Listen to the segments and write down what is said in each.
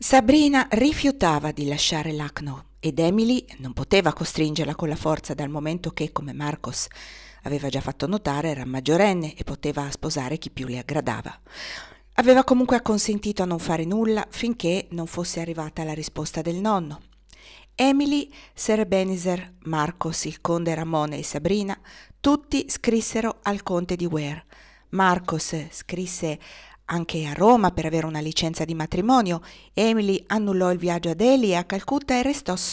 Sabrina rifiutava di lasciare Lucknow ed Emily non poteva costringerla con la forza dal momento che, come Marcos aveva già fatto notare, era maggiorenne e poteva sposare chi più le aggradava. Aveva comunque acconsentito a non fare nulla finché non fosse arrivata la risposta del nonno. Emily, Sir Ebenezer, Marcos, il conde Ramone e Sabrina tutti scrissero al conte di Ware. Marcos scrisse anche a Roma per avere una licenza di matrimonio. Emily annullò il viaggio a Delhi e a Calcutta e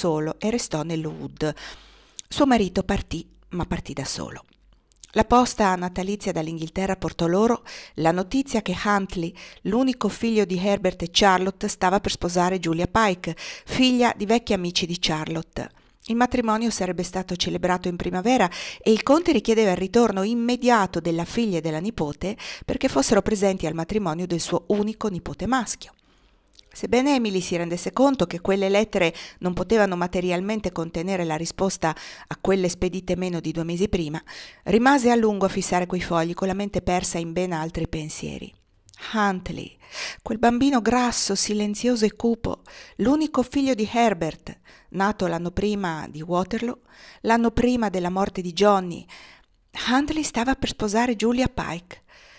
restò nello Wood. Suo marito partì, ma partì da solo. La posta natalizia dall'Inghilterra portò loro la notizia che Huntley, l'unico figlio di Herbert e Charlotte, stava per sposare Julia Pike, figlia di vecchi amici di Charlotte. Il matrimonio sarebbe stato celebrato in primavera e il conte richiedeva il ritorno immediato della figlia e della nipote perché fossero presenti al matrimonio del suo unico nipote maschio. Sebbene Emily si rendesse conto che quelle lettere non potevano materialmente contenere la risposta a quelle spedite meno di 2 mesi prima, rimase a lungo a fissare quei fogli con la mente persa in ben altri pensieri. Huntley, quel bambino grasso, silenzioso e cupo, l'unico figlio di Herbert, nato l'anno prima di Waterloo, l'anno prima della morte di Johnny. Huntley stava per sposare Julia Pike.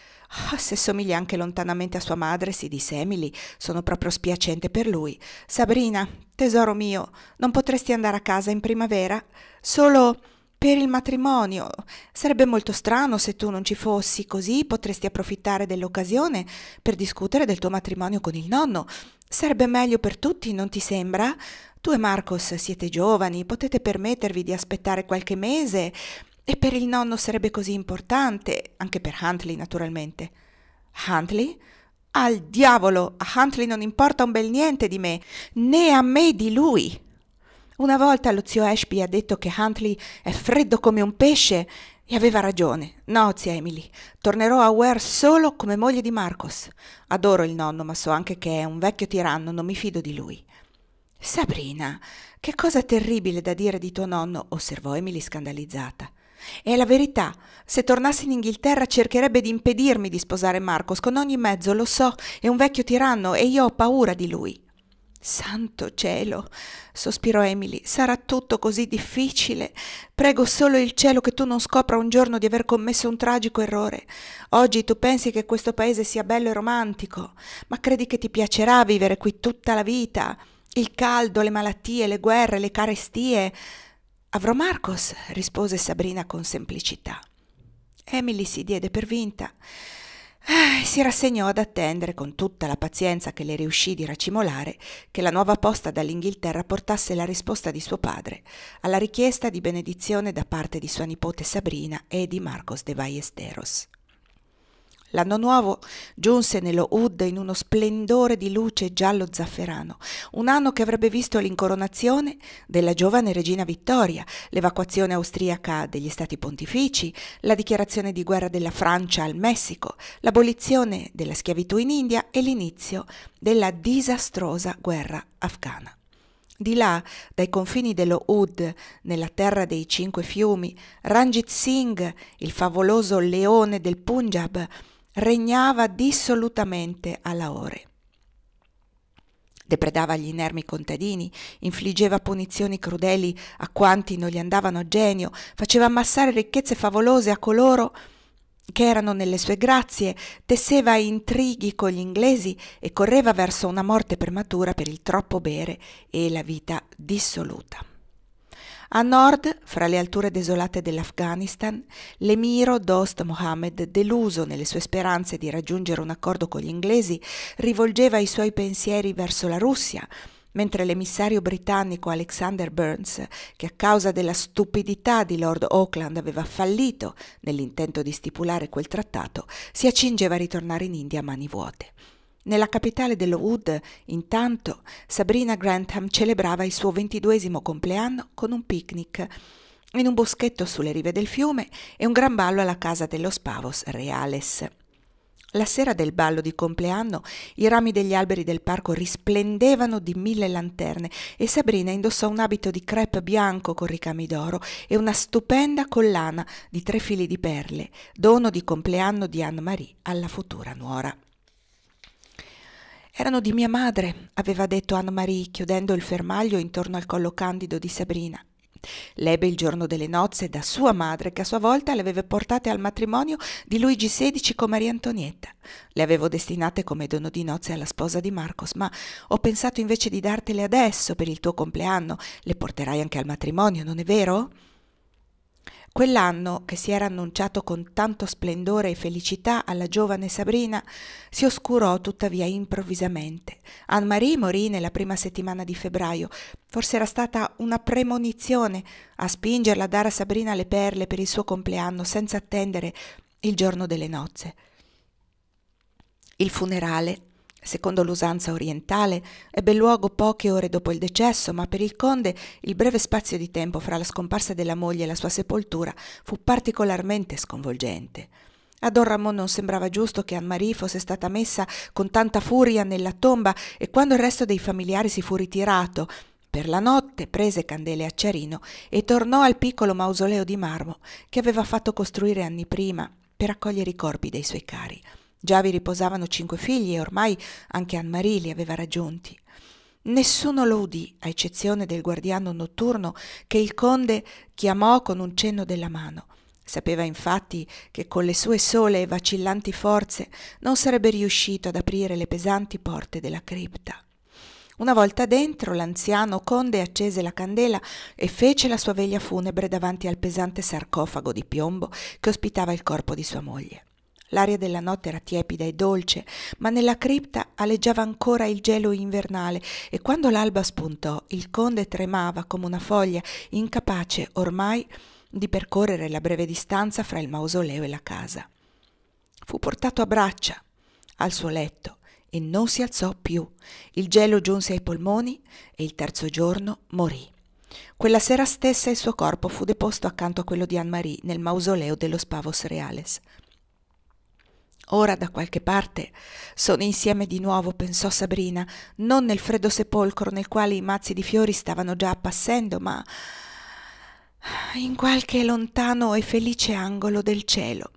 Se somiglia anche lontanamente a sua madre, si disse Emily, sono proprio spiacente per lui. Sabrina, tesoro mio, non potresti andare a casa in primavera? Solo per il matrimonio. Sarebbe molto strano se tu non ci fossi, così potresti approfittare dell'occasione per discutere del tuo matrimonio con il nonno. Sarebbe meglio per tutti, non ti sembra? Tu e Marcos siete giovani, potete permettervi di aspettare qualche mese. E per il nonno sarebbe così importante, anche per Huntley naturalmente. Huntley? Al diavolo, a Huntley non importa un bel niente di me, né a me di lui. Una volta lo zio Ashby ha detto che Huntley è freddo come un pesce e aveva ragione. No, zia Emily, tornerò a Ware solo come moglie di Marcos. Adoro il nonno, ma so anche che è un vecchio tiranno, non mi fido di lui. Sabrina, che cosa terribile da dire di tuo nonno, osservò Emily scandalizzata. È la verità. Se tornassi in Inghilterra cercherebbe di impedirmi di sposare Marcos con ogni mezzo, lo so, è un vecchio tiranno e io ho paura di lui. Santo cielo, sospirò Emily, sarà tutto così difficile. Prego solo il cielo che tu non scopra un giorno di aver commesso un tragico errore. Oggi tu pensi che questo paese sia bello e romantico, ma credi che ti piacerà vivere qui tutta la vita? Il caldo, le malattie, le guerre, le carestie. Avrò Marcos, rispose Sabrina con semplicità. Emily si diede per vinta e si rassegnò ad attendere con tutta la pazienza che le riuscì di racimolare che la nuova posta dall'Inghilterra portasse la risposta di suo padre alla richiesta di benedizione da parte di sua nipote Sabrina e di Marcos de Ballesteros. L'anno nuovo giunse nello Wood in uno splendore di luce giallo zafferano, un anno che avrebbe visto l'incoronazione della giovane regina Vittoria, l'evacuazione austriaca degli stati pontifici, la dichiarazione di guerra della Francia al Messico, l'abolizione della schiavitù in India e l'inizio della disastrosa guerra afghana. Di là, dai confini dello Wood, nella terra dei 5 fiumi, Ranjit Singh, il favoloso leone del Punjab, regnava dissolutamente a Lahore. Depredava gli inermi contadini, infliggeva punizioni crudeli a quanti non gli andavano a genio, faceva ammassare ricchezze favolose a coloro che erano nelle sue grazie, tesseva intrighi con gli inglesi e correva verso una morte prematura per il troppo bere e la vita dissoluta. A nord, fra le alture desolate dell'Afghanistan, l'emiro Dost Mohammed, deluso nelle sue speranze di raggiungere un accordo con gli inglesi, rivolgeva i suoi pensieri verso la Russia, mentre l'emissario britannico Alexander Burnes, che a causa della stupidità di Lord Auckland aveva fallito nell'intento di stipulare quel trattato, si accingeva a ritornare in India a mani vuote. Nella capitale dello Wood, intanto, Sabrina Grantham celebrava il suo 22° compleanno con un picnic in un boschetto sulle rive del fiume e un gran ballo alla casa dello Pavos Reales. La sera del ballo di compleanno i rami degli alberi del parco risplendevano di 1000 lanterne e Sabrina indossò un abito di crêpe bianco con ricami d'oro e una stupenda collana di 3 fili di perle, dono di compleanno di Anne-Marie alla futura nuora. Erano di mia madre, aveva detto Anne-Marie, chiudendo il fermaglio intorno al collo candido di Sabrina. L'ebbe il giorno delle nozze da sua madre, che a sua volta le aveva portate al matrimonio di Luigi XVI con Maria Antonietta. Le avevo destinate come dono di nozze alla sposa di Marcos, ma ho pensato invece di dartele adesso per il tuo compleanno. Le porterai anche al matrimonio, non è vero? Quell'anno, che si era annunciato con tanto splendore e felicità alla giovane Sabrina, si oscurò tuttavia improvvisamente. Anne-Marie morì nella prima settimana di febbraio. Forse era stata una premonizione a spingerla a dare a Sabrina le perle per il suo compleanno senza attendere il giorno delle nozze. Il funerale, secondo l'usanza orientale, ebbe luogo poche ore dopo il decesso, ma per il conde il breve spazio di tempo fra la scomparsa della moglie e la sua sepoltura fu particolarmente sconvolgente. A Don Ramon non sembrava giusto che Anne-Marie fosse stata messa con tanta furia nella tomba, e quando il resto dei familiari si fu ritirato, per la notte prese candele a Ciarino e tornò al piccolo mausoleo di marmo che aveva fatto costruire anni prima per accogliere i corpi dei suoi cari. Già vi riposavano 5 figli e ormai anche Anne-Marie li aveva raggiunti. Nessuno lo udì, a eccezione del guardiano notturno che il conde chiamò con un cenno della mano. Sapeva infatti che con le sue sole e vacillanti forze non sarebbe riuscito ad aprire le pesanti porte della cripta. Una volta dentro, l'anziano conde accese la candela e fece la sua veglia funebre davanti al pesante sarcofago di piombo che ospitava il corpo di sua moglie. L'aria della notte era tiepida e dolce, ma nella cripta aleggiava ancora il gelo invernale, e quando l'alba spuntò il conde tremava come una foglia, incapace ormai di percorrere la breve distanza fra il mausoleo e la casa. Fu portato a braccia al suo letto e non si alzò più. Il gelo giunse ai polmoni e il terzo giorno morì. Quella sera stessa il suo corpo fu deposto accanto a quello di Anne-Marie nel mausoleo dello Pavos Reales. Ora da qualche parte sono insieme di nuovo, pensò Sabrina, non nel freddo sepolcro nel quale i mazzi di fiori stavano già appassendo, ma in qualche lontano e felice angolo del cielo.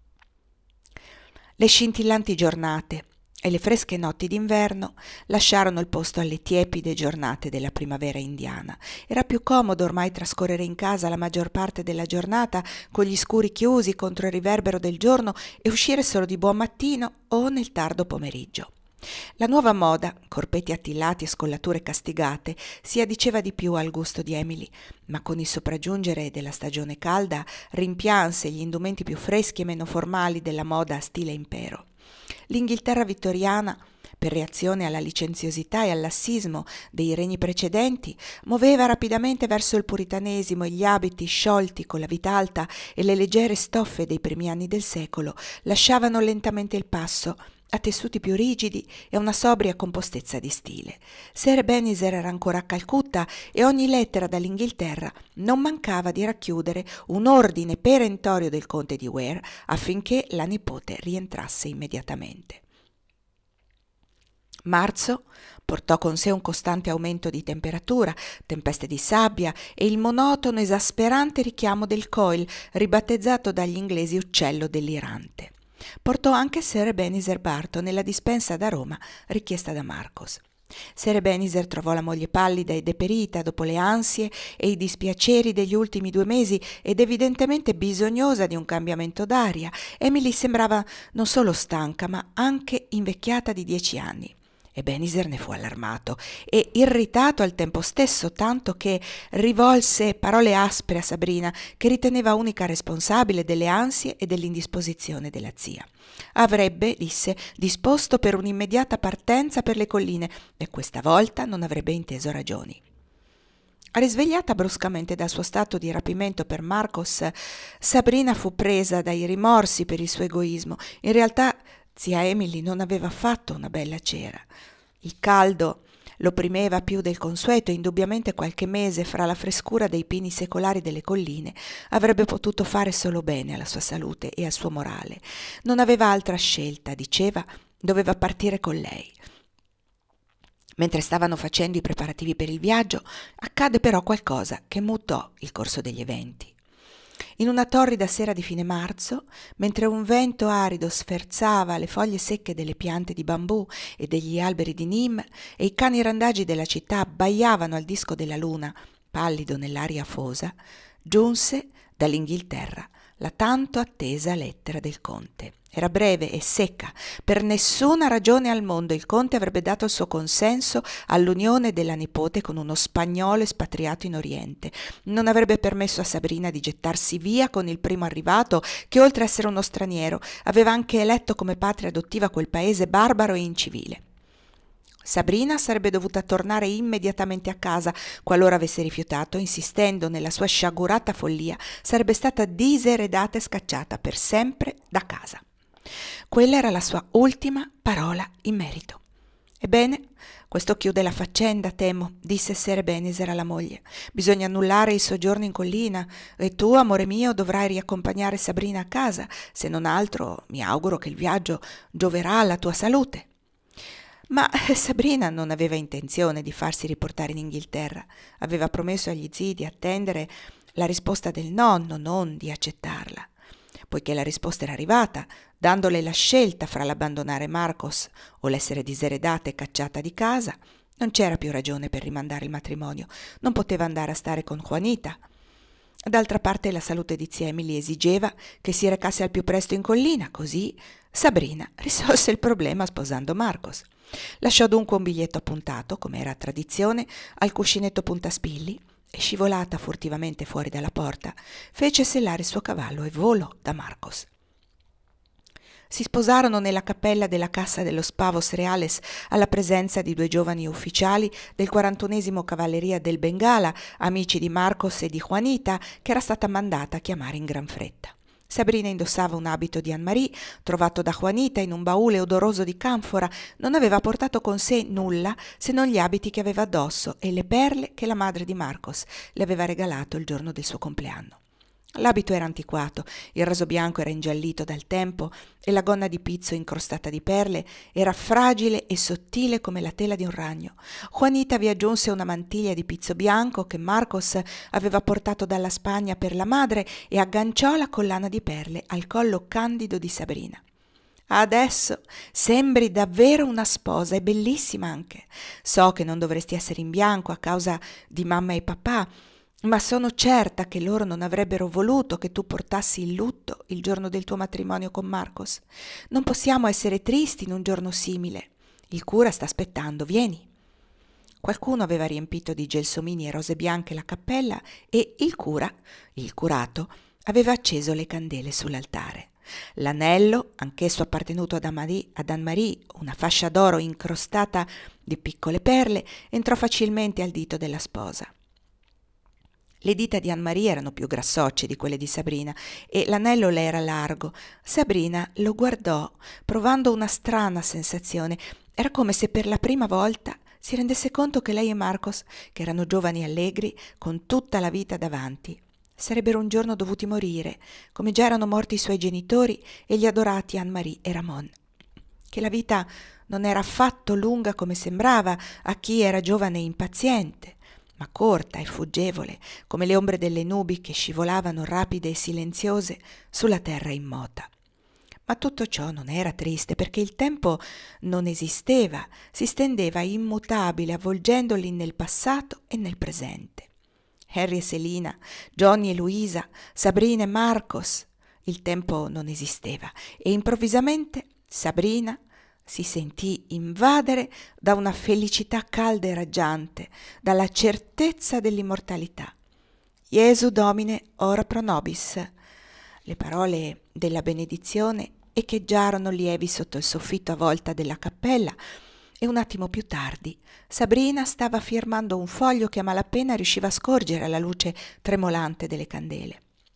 Le scintillanti giornate e le fresche notti d'inverno lasciarono il posto alle tiepide giornate della primavera indiana. Era più comodo ormai trascorrere in casa la maggior parte della giornata con gli scuri chiusi contro il riverbero del giorno e uscire solo di buon mattino o nel tardo pomeriggio. La nuova moda, corpetti attillati e scollature castigate, si addiceva di più al gusto di Emily, ma con il sopraggiungere della stagione calda rimpianse gli indumenti più freschi e meno formali della moda a stile impero. L'Inghilterra vittoriana, per reazione alla licenziosità e al lassismo dei regni precedenti, muoveva rapidamente verso il puritanesimo, e gli abiti sciolti con la vita alta e le leggere stoffe dei primi anni del secolo lasciavano lentamente il passo a tessuti più rigidi e a una sobria compostezza di stile. Sir Ebenezer era ancora a Calcutta e ogni lettera dall'Inghilterra non mancava di racchiudere un ordine perentorio del conte di Ware affinché la nipote rientrasse immediatamente. Marzo portò con sé un costante aumento di temperatura, tempeste di sabbia e il monotono esasperante richiamo del Coil, ribattezzato dagli inglesi uccello delirante. Portò anche Sir Ebenezer Barton nella dispensa da Roma richiesta da Marcos. Sir Ebenezer trovò la moglie pallida e deperita dopo le ansie e i dispiaceri degli ultimi 2 mesi ed evidentemente bisognosa di un cambiamento d'aria. Emily sembrava non solo stanca ma anche invecchiata di 10 anni. Ebenezer ne fu allarmato e irritato al tempo stesso, tanto che rivolse parole aspre a Sabrina, che riteneva unica responsabile delle ansie e dell'indisposizione della zia. Avrebbe, disse, disposto per un'immediata partenza per le colline e questa volta non avrebbe inteso ragioni. Risvegliata bruscamente dal suo stato di rapimento per Marcos, Sabrina fu presa dai rimorsi per il suo egoismo. In realtà zia Emily non aveva fatto una bella cera. Il caldo l'opprimeva più del consueto e indubbiamente qualche mese fra la frescura dei pini secolari delle colline avrebbe potuto fare solo bene alla sua salute e al suo morale. Non aveva altra scelta, diceva, doveva partire con lei. Mentre stavano facendo i preparativi per il viaggio, accadde però qualcosa che mutò il corso degli eventi. In una torrida sera di fine marzo, mentre un vento arido sferzava le foglie secche delle piante di bambù e degli alberi di Nim e i cani randagi della città abbaiavano al disco della luna, pallido nell'aria afosa, giunse dall'Inghilterra la tanto attesa lettera del conte. Era breve e secca. Per nessuna ragione al mondo il conte avrebbe dato il suo consenso all'unione della nipote con uno spagnolo espatriato in Oriente. Non avrebbe permesso a Sabrina di gettarsi via con il primo arrivato che, oltre a essere uno straniero, aveva anche eletto come patria adottiva quel paese barbaro e incivile. Sabrina sarebbe dovuta tornare immediatamente a casa. Qualora avesse rifiutato, insistendo nella sua sciagurata follia, sarebbe stata diseredata e scacciata per sempre da casa. Quella era la sua ultima parola in merito. Ebbene, questo chiude la faccenda, temo, disse Ser Ebenezer alla moglie. Bisogna annullare il soggiorno in collina e tu, amore mio, dovrai riaccompagnare Sabrina a casa. Se non altro, mi auguro che il viaggio gioverà alla tua salute. Ma Sabrina non aveva intenzione di farsi riportare in Inghilterra. Aveva promesso agli zii di attendere la risposta del nonno, non di accettarla. Poiché la risposta era arrivata, dandole la scelta fra l'abbandonare Marcos o l'essere diseredata e cacciata di casa, non c'era più ragione per rimandare il matrimonio. Non poteva andare a stare con Juanita. D'altra parte la salute di zia Emily esigeva che si recasse al più presto in collina, così Sabrina risolse il problema sposando Marcos. Lasciò dunque un biglietto appuntato, come era tradizione, al cuscinetto puntaspilli e, scivolata furtivamente fuori dalla porta, fece sellare il suo cavallo e volò da Marcos. Si sposarono nella cappella della Cassa de los Pavos Reales alla presenza di 2 giovani ufficiali del 41° Cavalleria del Bengala, amici di Marcos e di Juanita, che era stata mandata a chiamare in gran fretta. Sabrina indossava un abito di Anne-Marie, trovato da Juanita in un baule odoroso di canfora. Non aveva portato con sé nulla se non gli abiti che aveva addosso e le perle che la madre di Marcos le aveva regalato il giorno del suo compleanno. L'abito era antiquato, il raso bianco era ingiallito dal tempo e la gonna di pizzo incrostata di perle era fragile e sottile come la tela di un ragno. Juanita vi aggiunse una mantiglia di pizzo bianco che Marcos aveva portato dalla Spagna per la madre e agganciò la collana di perle al collo candido di Sabrina. Adesso sembri davvero una sposa e bellissima anche. So che non dovresti essere in bianco a causa di mamma e papà, ma sono certa che loro non avrebbero voluto che tu portassi il lutto il giorno del tuo matrimonio con Marcos. Non possiamo essere tristi in un giorno simile. Il cura sta aspettando, vieni. Qualcuno aveva riempito di gelsomini e rose bianche la cappella e il curato, aveva acceso le candele sull'altare. L'anello, anch'esso appartenuto ad Anne-Marie, una fascia d'oro incrostata di piccole perle, entrò facilmente al dito della sposa. Le dita di Anne-Marie erano più grassocce di quelle di Sabrina e l'anello le era largo. Sabrina lo guardò, provando una strana sensazione. Era come se per la prima volta si rendesse conto che lei e Marcos, che erano giovani e allegri, con tutta la vita davanti, sarebbero un giorno dovuti morire, come già erano morti i suoi genitori e gli adorati Anne-Marie e Ramon. Che la vita non era affatto lunga come sembrava a chi era giovane e impaziente, ma corta e fuggevole, come le ombre delle nubi che scivolavano rapide e silenziose sulla terra immota. Ma tutto ciò non era triste, perché il tempo non esisteva, si stendeva immutabile, avvolgendoli nel passato e nel presente. Harry e Selina, Johnny e Luisa, Sabrina e Marcos. Il tempo non esisteva e improvvisamente Sabrina si sentì invadere da una felicità calda e raggiante, dalla certezza dell'immortalità. Iesu Domine ora pro nobis. Le parole della benedizione echeggiarono lievi sotto il soffitto a volta della cappella e un attimo più tardi Sabrina stava firmando un foglio che a malapena riusciva a scorgere alla luce tremolante delle candele.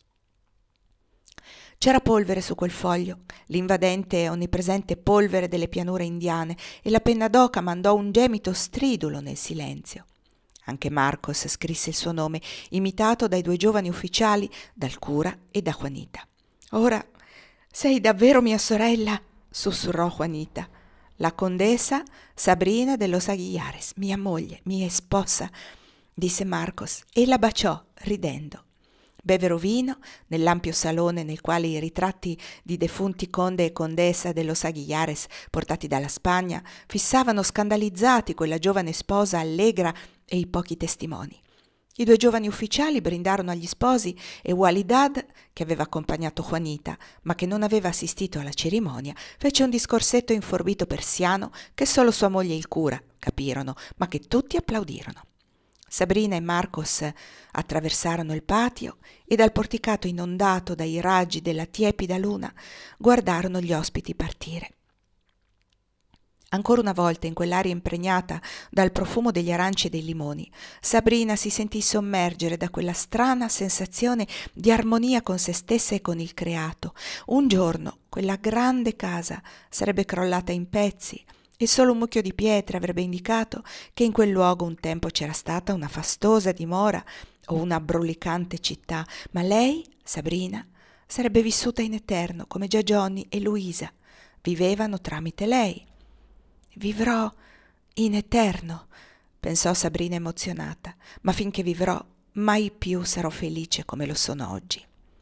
C'era polvere su quel foglio, l'invadente e onnipresente polvere delle pianure indiane, e la penna d'oca mandò un gemito stridulo nel silenzio. Anche Marcos scrisse il suo nome, imitato dai 2 giovani ufficiali, dal cura e da Juanita. «Ora sei davvero mia sorella?» sussurrò Juanita. «La condesa Sabrina de los Aguillares, mia moglie, mia sposa», disse Marcos e la baciò ridendo. Bevero vino nell'ampio salone nel quale i ritratti di defunti conde e condessa de Los Aguilares portati dalla Spagna fissavano scandalizzati quella giovane sposa allegra e i pochi testimoni. I due giovani ufficiali brindarono agli sposi e Walidad, che aveva accompagnato Juanita, ma che non aveva assistito alla cerimonia, fece un discorsetto inforbito persiano che solo sua moglie e il cura capirono, ma che tutti applaudirono. Sabrina e Marcos attraversarono il patio e dal porticato inondato dai raggi della tiepida luna guardarono gli ospiti partire. Ancora una volta in quell'aria impregnata dal profumo degli aranci e dei limoni, Sabrina si sentì sommergere da quella strana sensazione di armonia con se stessa e con il creato. Un giorno quella grande casa sarebbe crollata in pezzi e solo un mucchio di pietre avrebbe indicato che in quel luogo un tempo c'era stata una fastosa dimora o una brulicante città, ma lei, Sabrina, sarebbe vissuta in eterno come già Johnny e Luisa vivevano tramite lei. Vivrò in eterno, pensò Sabrina emozionata, ma finché vivrò mai più sarò felice come lo sono oggi.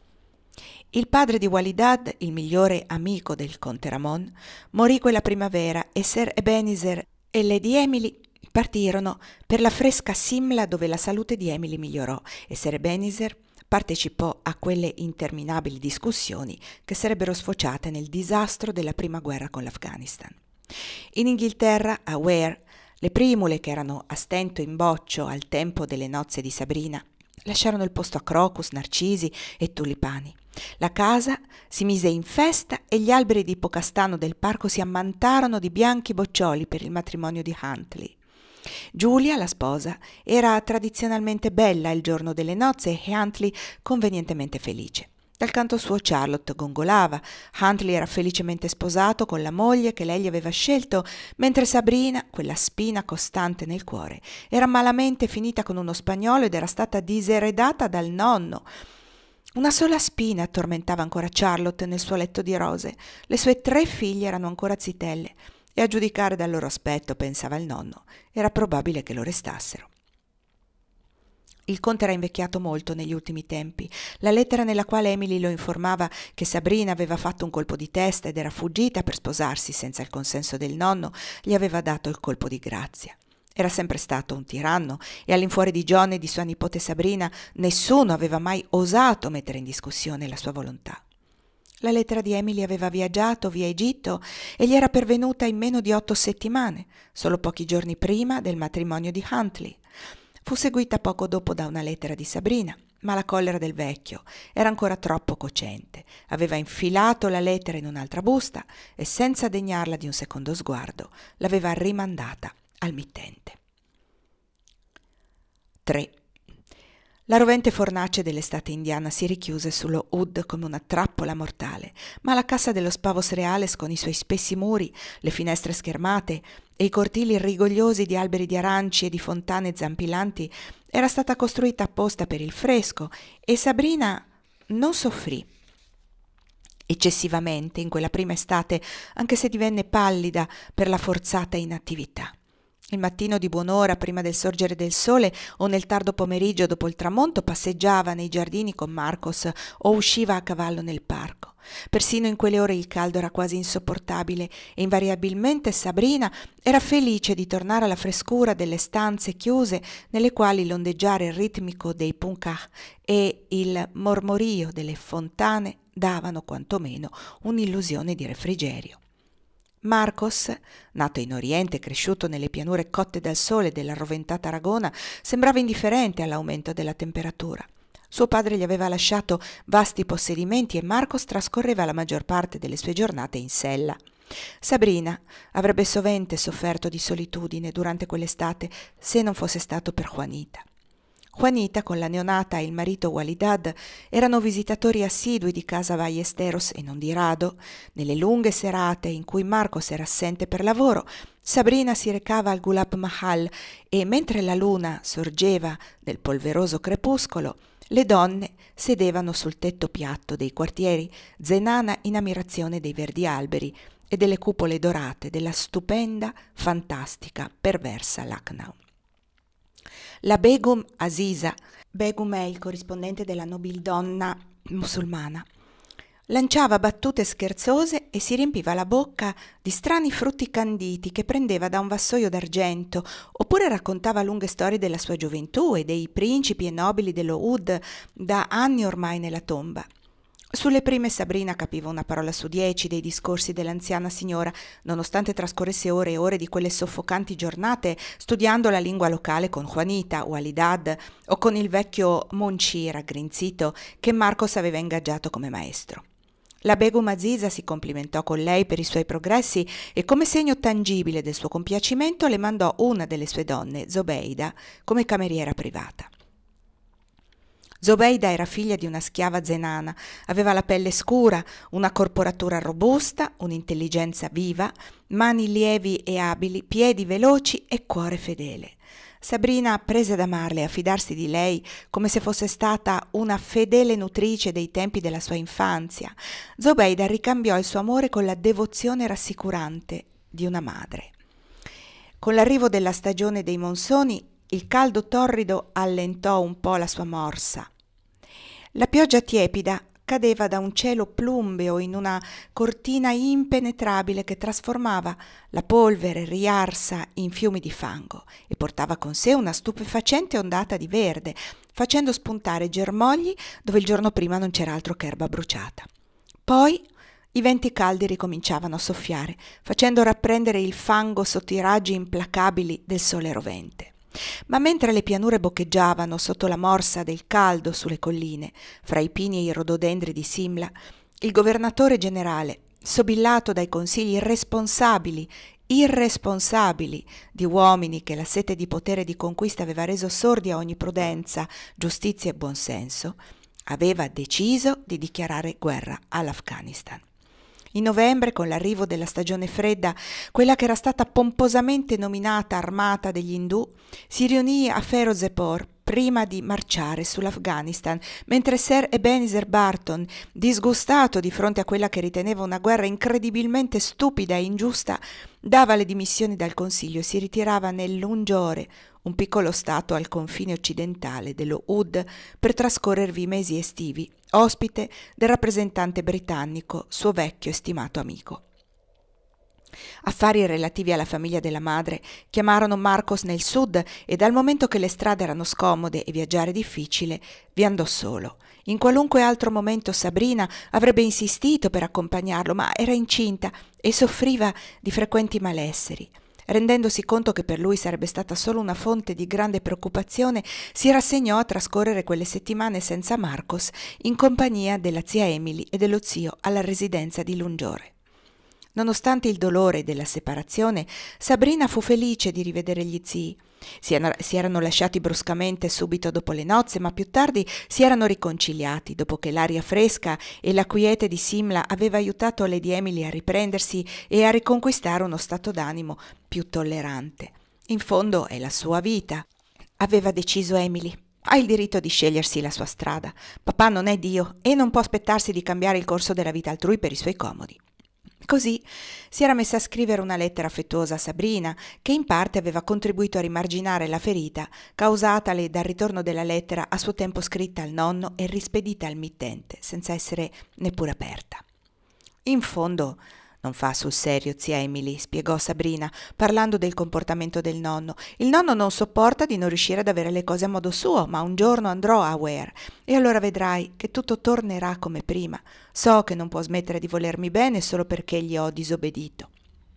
Il padre di Walidad, il migliore amico del conte Ramon, morì quella primavera e Sir Ebenezer e Lady Emily partirono per la fresca Simla dove la salute di Emily migliorò e Sir Ebenezer partecipò a quelle interminabili discussioni che sarebbero sfociate nel disastro della prima guerra con l'Afghanistan. In Inghilterra, a Ware, le primule che erano a stento in boccio al tempo delle nozze di Sabrina lasciarono il posto a crocus, narcisi e tulipani. La casa si mise in festa e gli alberi di ipocastano del parco si ammantarono di bianchi boccioli per il matrimonio di Huntley. Giulia, la sposa, era tradizionalmente bella il giorno delle nozze e Huntley convenientemente felice. Dal canto suo Charlotte gongolava, Huntley era felicemente sposato con la moglie che lei gli aveva scelto, mentre Sabrina, quella spina costante nel cuore, era malamente finita con uno spagnolo ed era stata diseredata dal nonno. Una sola spina tormentava ancora Charlotte nel suo letto di rose. Le sue 3 figlie erano ancora zitelle e a giudicare dal loro aspetto, pensava il nonno, era probabile che lo restassero. Il conte era invecchiato molto negli ultimi tempi. La lettera nella quale Emily lo informava che Sabrina aveva fatto un colpo di testa ed era fuggita per sposarsi senza il consenso del nonno gli aveva dato il colpo di grazia. Era sempre stato un tiranno e all'infuori di John e di sua nipote Sabrina nessuno aveva mai osato mettere in discussione la sua volontà. La lettera di Emily aveva viaggiato via Egitto e gli era pervenuta in meno di 8 settimane, solo pochi giorni prima del matrimonio di Huntley. Fu seguita poco dopo da una lettera di Sabrina, ma la collera del vecchio era ancora troppo cocente. Aveva infilato la lettera in un'altra busta e senza degnarla di un secondo sguardo l'aveva rimandata al mittente. 3. La rovente fornace dell'estate indiana si richiuse sullo Hood come una trappola mortale, ma la Casa de los Pavos Reales con i suoi spessi muri, le finestre schermate e i cortili rigogliosi di alberi di aranci e di fontane zampillanti era stata costruita apposta per il fresco e Sabrina non soffrì eccessivamente in quella prima estate, anche se divenne pallida per la forzata inattività. Il mattino di buon'ora prima del sorgere del sole o nel tardo pomeriggio dopo il tramonto passeggiava nei giardini con Marcos o usciva a cavallo nel parco. Persino in quelle ore il caldo era quasi insopportabile e invariabilmente Sabrina era felice di tornare alla frescura delle stanze chiuse nelle quali l'ondeggiare ritmico dei punkah e il mormorio delle fontane davano quantomeno un'illusione di refrigerio. Marcos, nato in Oriente e cresciuto nelle pianure cotte dal sole della roventata Aragona, sembrava indifferente all'aumento della temperatura. Suo padre gli aveva lasciato vasti possedimenti e Marcos trascorreva la maggior parte delle sue giornate in sella. Sabrina avrebbe sovente sofferto di solitudine durante quell'estate se non fosse stato per Juanita. Juanita con la neonata e il marito Walidad erano visitatori assidui di casa Ballesteros e non di rado, nelle lunghe serate in cui Marcos era assente per lavoro, Sabrina si recava al Gulab Mahal e mentre la luna sorgeva nel polveroso crepuscolo, le donne sedevano sul tetto piatto dei quartieri, zenana in ammirazione dei verdi alberi e delle cupole dorate della stupenda, fantastica, perversa Lucknow. La Begum Aziza, Begum è il corrispondente della nobildonna musulmana. Lanciava battute scherzose e si riempiva la bocca di strani frutti canditi che prendeva da un vassoio d'argento, oppure raccontava lunghe storie della sua gioventù e dei principi e nobili dello Oud da anni ormai nella tomba. Sulle prime Sabrina capiva una parola su 10 dei discorsi dell'anziana signora, nonostante trascorresse ore e ore di quelle soffocanti giornate studiando la lingua locale con Juanita, Walidad o con il vecchio Monci raggrinzito che Marcos aveva ingaggiato come maestro. La Begum Aziza si complimentò con lei per i suoi progressi e come segno tangibile del suo compiacimento le mandò una delle sue donne, Zobeida, come cameriera privata. Zobeida era figlia di una schiava zenana, aveva la pelle scura, una corporatura robusta, un'intelligenza viva, mani lievi e abili, piedi veloci e cuore fedele. Sabrina prese ad amarle e a fidarsi di lei come se fosse stata una fedele nutrice dei tempi della sua infanzia. Zobeida ricambiò il suo amore con la devozione rassicurante di una madre. Con l'arrivo della stagione dei monsoni, il caldo torrido allentò un po' la sua morsa. La pioggia tiepida cadeva da un cielo plumbeo in una cortina impenetrabile che trasformava la polvere riarsa in fiumi di fango e portava con sé una stupefacente ondata di verde, facendo spuntare germogli dove il giorno prima non c'era altro che erba bruciata. Poi i venti caldi ricominciavano a soffiare, facendo rapprendere il fango sotto i raggi implacabili del sole rovente. Ma mentre le pianure boccheggiavano sotto la morsa del caldo sulle colline, fra i pini e i rododendri di Simla, il governatore generale, sobillato dai consigli irresponsabili di uomini che la sete di potere e di conquista aveva reso sordi a ogni prudenza, giustizia e buonsenso, aveva deciso di dichiarare guerra all'Afghanistan. In novembre, con l'arrivo della stagione fredda, quella che era stata pomposamente nominata Armata degli Indù si riunì a Ferozepur prima di marciare sull'Afghanistan, mentre Sir Ebenezer Barton, disgustato di fronte a quella che riteneva una guerra incredibilmente stupida e ingiusta, dava le dimissioni dal Consiglio e si ritirava nell'Ungiore, un piccolo stato al confine occidentale dello Oud, per trascorrervi i mesi estivi, ospite del rappresentante britannico, suo vecchio e stimato amico. Affari relativi alla famiglia della madre chiamarono Marcos nel sud e dal momento che le strade erano scomode e viaggiare difficile, vi andò solo. In qualunque altro momento Sabrina avrebbe insistito per accompagnarlo, ma era incinta e soffriva di frequenti malesseri. Rendendosi conto che per lui sarebbe stata solo una fonte di grande preoccupazione, si rassegnò a trascorrere quelle settimane senza Marcos in compagnia della zia Emily e dello zio alla residenza di Lungiore. Nonostante il dolore della separazione, Sabrina fu felice di rivedere gli zii. Si erano lasciati bruscamente subito dopo le nozze, ma più tardi si erano riconciliati dopo che l'aria fresca e la quiete di Simla aveva aiutato Lady Emily a riprendersi e a riconquistare uno stato d'animo più tollerante. In fondo è la sua vita, aveva deciso Emily. Ha il diritto di scegliersi la sua strada. Papà non è Dio e non può aspettarsi di cambiare il corso della vita altrui per i suoi comodi. Così si era messa a scrivere una lettera affettuosa a Sabrina, che in parte aveva contribuito a rimarginare la ferita causatale dal ritorno della lettera a suo tempo scritta al nonno e rispedita al mittente, senza essere neppure aperta. In fondo non fa sul serio, zia Emily, spiegò Sabrina, parlando del comportamento del nonno. Il nonno non sopporta di non riuscire ad avere le cose a modo suo, ma un giorno andrò a Ware e allora vedrai che tutto tornerà come prima. So che non può smettere di volermi bene solo perché gli ho disobbedito.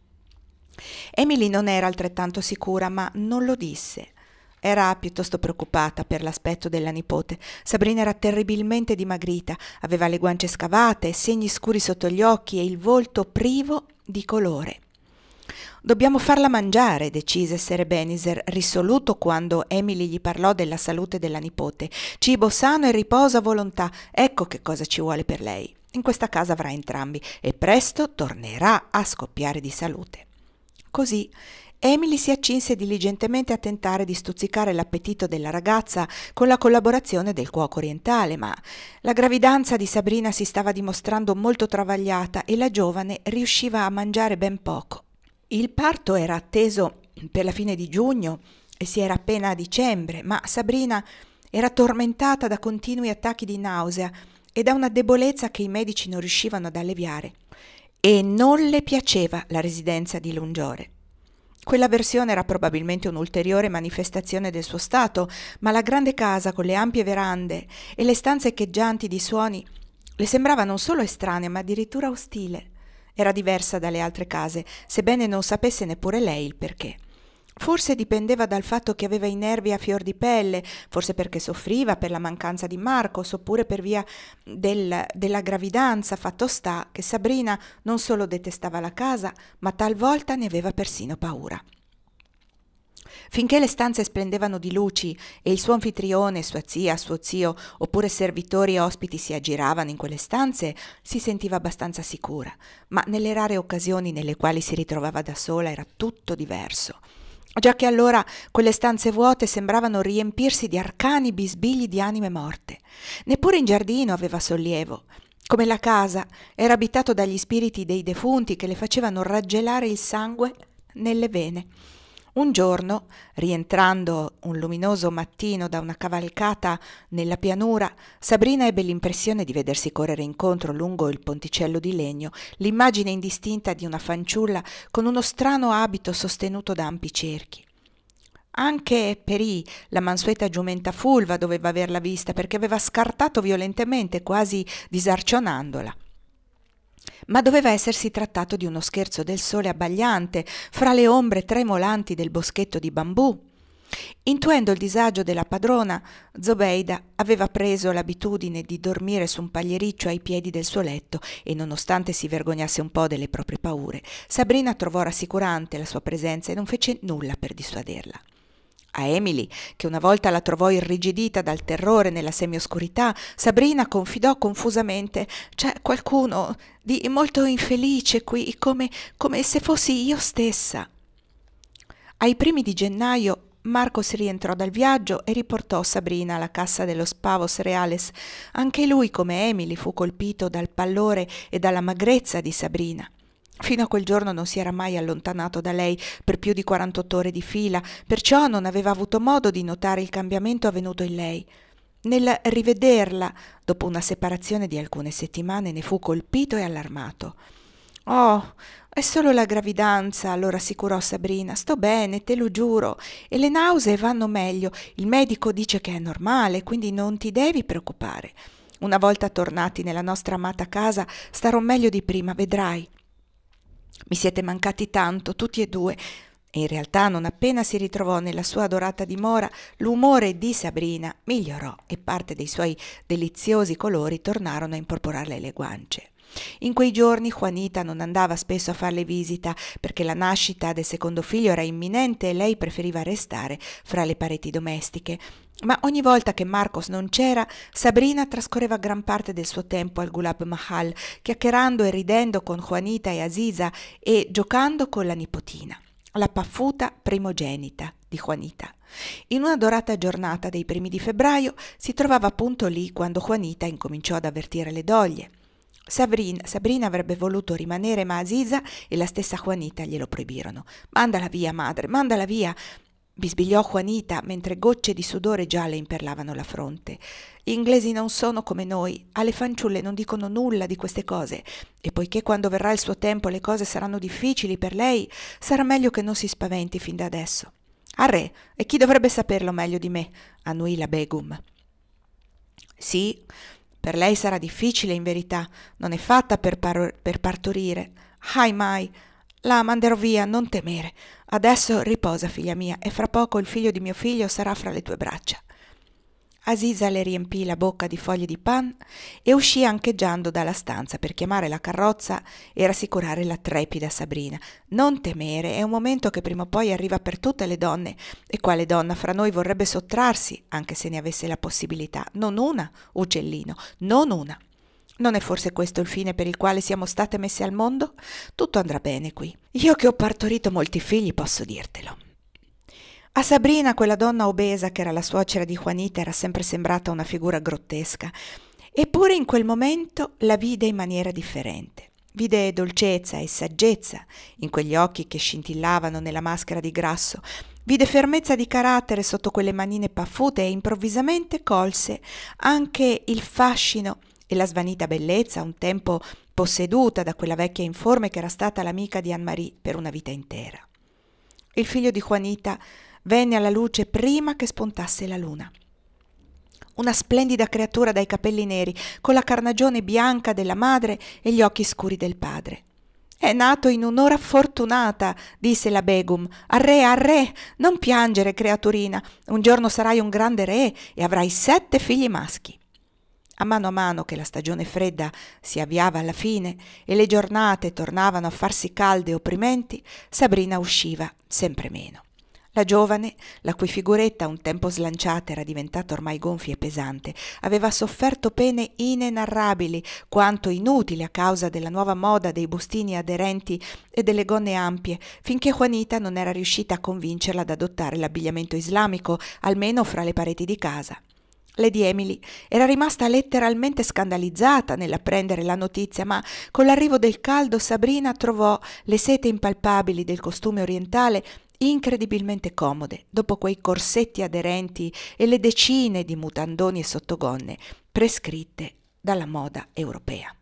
Emily non era altrettanto sicura, ma non lo disse. Era piuttosto preoccupata per l'aspetto della nipote. Sabrina era terribilmente dimagrita, aveva le guance scavate, segni scuri sotto gli occhi e il volto privo di colore. «Dobbiamo farla mangiare», decise Sir Ebenezer, risoluto quando Emily gli parlò della salute della nipote. «Cibo sano e riposo a volontà, ecco che cosa ci vuole per lei. In questa casa avrà entrambi e presto tornerà a scoppiare di salute». Così Emily si accinse diligentemente a tentare di stuzzicare l'appetito della ragazza con la collaborazione del cuoco orientale, ma la gravidanza di Sabrina si stava dimostrando molto travagliata e la giovane riusciva a mangiare ben poco. Il parto era atteso per la fine di giugno e si era appena a dicembre, ma Sabrina Era tormentata da continui attacchi di nausea e da una debolezza che i medici non riuscivano ad alleviare. E non le piaceva la residenza di Lungiore. Quella versione era probabilmente un'ulteriore manifestazione del suo stato, ma la grande casa con le ampie verande e le stanze echeggianti di suoni le sembrava non solo estranea, ma addirittura ostile. Era diversa dalle altre case, sebbene non sapesse neppure lei il perché. Forse dipendeva dal fatto che aveva i nervi a fior di pelle, forse perché soffriva per la mancanza di Marcos, oppure per via della gravidanza. Fatto sta che Sabrina non solo detestava la casa, ma talvolta ne aveva persino paura. Finché le stanze splendevano di luci e il suo anfitrione, sua zia, suo zio, oppure servitori e ospiti si aggiravano in quelle stanze, si sentiva abbastanza sicura, ma nelle rare occasioni nelle quali si ritrovava da sola era tutto diverso. Già che allora quelle stanze vuote sembravano riempirsi di arcani bisbigli di anime morte. Neppure in giardino aveva sollievo. Come la casa, era abitato dagli spiriti dei defunti che le facevano raggelare il sangue nelle vene. Un giorno, rientrando un luminoso mattino da una cavalcata nella pianura, Sabrina ebbe l'impressione di vedersi correre incontro lungo il ponticello di legno l'immagine indistinta di una fanciulla con uno strano abito sostenuto da ampi cerchi. Anche Perì, la mansueta giumenta fulva, doveva averla vista perché aveva scartato violentemente, quasi disarcionandola. Ma doveva essersi trattato di uno scherzo del sole abbagliante fra le ombre tremolanti del boschetto di bambù. Intuendo il disagio della padrona, Zobeida aveva preso l'abitudine di dormire su un pagliericcio ai piedi del suo letto e, nonostante si vergognasse un po' delle proprie paure, Sabrina trovò rassicurante la sua presenza e non fece nulla per dissuaderla. A Emily, che una volta la trovò irrigidita dal terrore nella semioscurità, Sabrina confidò confusamente: «C'è qualcuno di molto infelice qui, come se fossi io stessa». Ai primi di gennaio Marcos rientrò dal viaggio e riportò Sabrina alla cassa dello Pavos Reales. Anche lui, come Emily, fu colpito dal pallore e dalla magrezza di Sabrina. Fino a quel giorno non si era mai allontanato da lei per più di 48 ore di fila, perciò non aveva avuto modo di notare il cambiamento avvenuto in lei. Nel rivederla, dopo una separazione di alcune settimane, ne fu colpito e allarmato. «Oh, è solo la gravidanza», lo rassicurò Sabrina. «Sto bene, te lo giuro, e le nausee vanno meglio. Il medico dice che è normale, quindi non ti devi preoccupare. Una volta tornati nella nostra amata casa, starò meglio di prima, vedrai. Mi siete mancati tanto, tutti e due». E in realtà, non appena si ritrovò nella sua adorata dimora, l'umore di Sabrina migliorò e parte dei suoi deliziosi colori tornarono a imporporarle le guance. In quei giorni Juanita non andava spesso a farle visita perché la nascita del secondo figlio era imminente e lei preferiva restare fra le pareti domestiche. Ma ogni volta che Marcos non c'era, Sabrina trascorreva gran parte del suo tempo al Gulab Mahal, chiacchierando e ridendo con Juanita e Aziza e giocando con la nipotina, la paffuta primogenita di Juanita. In una dorata giornata dei primi di febbraio si trovava appunto lì quando Juanita incominciò ad avvertire le doglie. Sabrina avrebbe voluto rimanere, ma Aziza e la stessa Juanita glielo proibirono. «Mandala via, madre, mandala via», bisbigliò Juanita mentre gocce di sudore gialle imperlavano la fronte. «Gli inglesi non sono come noi, alle fanciulle non dicono nulla di queste cose, e poiché quando verrà il suo tempo le cose saranno difficili per lei, sarà meglio che non si spaventi fin da adesso». «Arre, e chi dovrebbe saperlo meglio di me?» annuì la Begum. «Sì, per lei sarà difficile in verità, non è fatta per partorire. Ai mai, la manderò via, non temere. Adesso riposa, figlia mia, e fra poco il figlio di mio figlio sarà fra le tue braccia». Aziza le riempì la bocca di foglie di pan e uscì ancheggiando dalla stanza per chiamare la carrozza e rassicurare la trepida Sabrina. «Non temere, è un momento che prima o poi arriva per tutte le donne, e quale donna fra noi vorrebbe sottrarsi, anche se ne avesse la possibilità? Non una, uccellino, non una. Non è forse questo il fine per il quale siamo state messe al mondo? Tutto andrà bene qui. Io che ho partorito molti figli posso dirtelo». A Sabrina, quella donna obesa che era la suocera di Juanita, era sempre sembrata una figura grottesca, eppure in quel momento la vide in maniera differente. Vide dolcezza e saggezza in quegli occhi che scintillavano nella maschera di grasso, Vide fermezza di carattere sotto quelle manine paffute e improvvisamente colse anche il fascino e la svanita bellezza, un tempo posseduta da quella vecchia informe che era stata l'amica di Anne-Marie per una vita intera. Il figlio di Juanita venne alla luce prima che spuntasse la luna. Una splendida creatura dai capelli neri, con la carnagione bianca della madre e gli occhi scuri del padre. «È nato in un'ora fortunata», disse la Begum. Arre, non piangere, creaturina. Un giorno sarai un grande re e avrai 7 figli maschi». A mano che la stagione fredda si avviava alla fine e le giornate tornavano a farsi calde e opprimenti, Sabrina usciva sempre meno. La giovane, la cui figuretta un tempo slanciata era diventata ormai gonfia e pesante, aveva sofferto pene inenarrabili quanto inutili a causa della nuova moda dei bustini aderenti e delle gonne ampie, finché Juanita non era riuscita a convincerla ad adottare l'abbigliamento islamico, almeno fra le pareti di casa. Lady Emily era rimasta letteralmente scandalizzata nell'apprendere la notizia, ma con l'arrivo del caldo Sabrina trovò le sete impalpabili del costume orientale incredibilmente comode, dopo quei corsetti aderenti e le decine di mutandoni e sottogonne prescritte dalla moda europea.